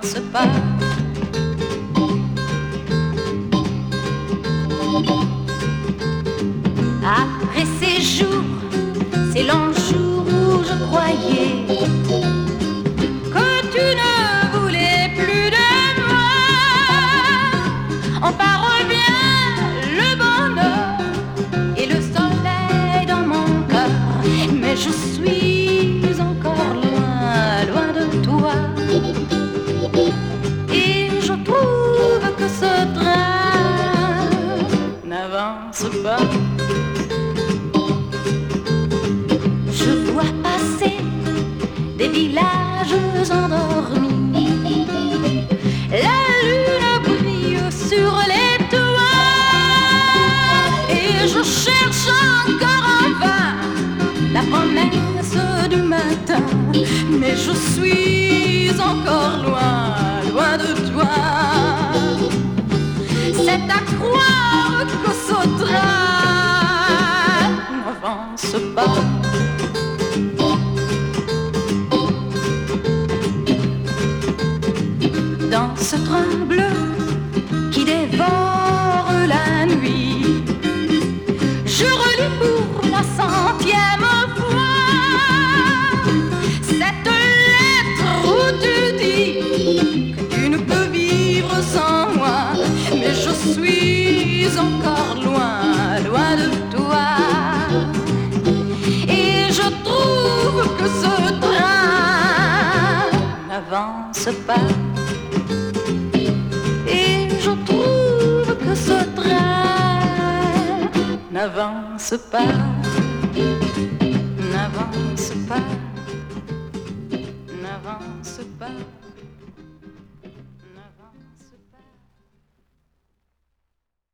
n'avance pas. Après ces jours, ces longs jours où je croyais que tu ne voulais plus de moi, enfin revient le bonheur et le soleil dans mon cœur, mais je suis encore loin, loin de toi. Et je trouve que ce train n'avance pas. Je vois passer des villages endormis, la lune brille sur les toits, et je cherche encore en vain la promesse du matin, mais je suis encore loin, loin de toi. C'est à croire que ce train n'avance pas. Dans ce train bleu qui dévore la nuit, je relis pour la 100e fois cette lettre où tu dis que tu ne peux vivre sans moi, mais je suis encore loin, loin de toi. Et je trouve que ce train n'avance pas. Je trouve que ce train n'avance pas, n'avance pas, n'avance pas.